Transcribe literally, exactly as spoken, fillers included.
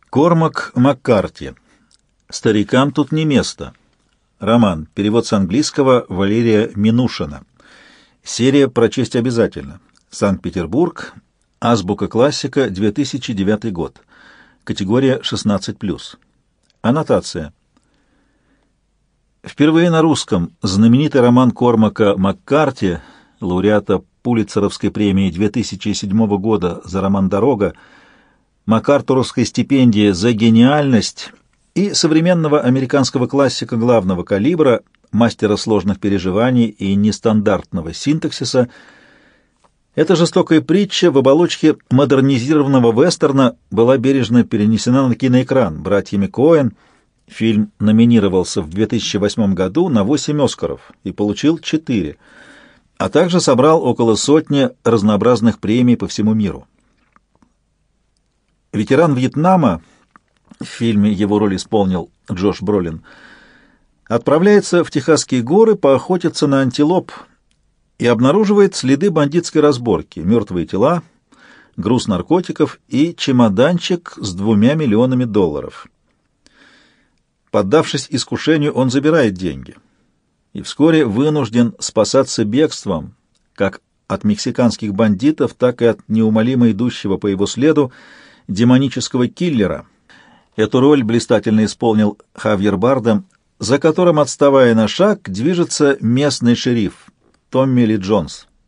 Кормак Маккарти. «Старикам тут не место». Роман. Перевод с английского Валерия Минушина. Серия прочесть обязательно. Санкт-Петербург. Азбука классика, две тысячи девятый год. Категория шестнадцать плюс. Аннотация. Впервые на русском знаменитый роман Кормака Маккарти, лауреата Пулитцеровской премии две тысячи седьмого года за роман «Дорога», МакАртуровской стипендии за гениальность и современного американского классика главного калибра, мастера сложных переживаний и нестандартного синтаксиса. Эта жестокая притча в оболочке модернизированного вестерна была бережно перенесена на киноэкран братьями Коэн. Фильм номинировался в две тысячи восьмом году на восемь «Оскаров» и получил четыре, а также собрал около сотни разнообразных премий по всему миру. Ветеран Вьетнама, в фильме его роль исполнил Джош Бролин, отправляется в Техасские горы поохотиться на антилоп и обнаруживает следы бандитской разборки, мертвые тела, груз наркотиков и чемоданчик с двумя миллионами долларов. Поддавшись искушению, он забирает деньги и вскоре вынужден спасаться бегством, как от мексиканских бандитов, так и от неумолимо идущего по его следу демонического киллера. Эту роль блистательно исполнил Хавьер Бардем, за которым, отставая на шаг, движется местный шериф Томми Ли Джонс.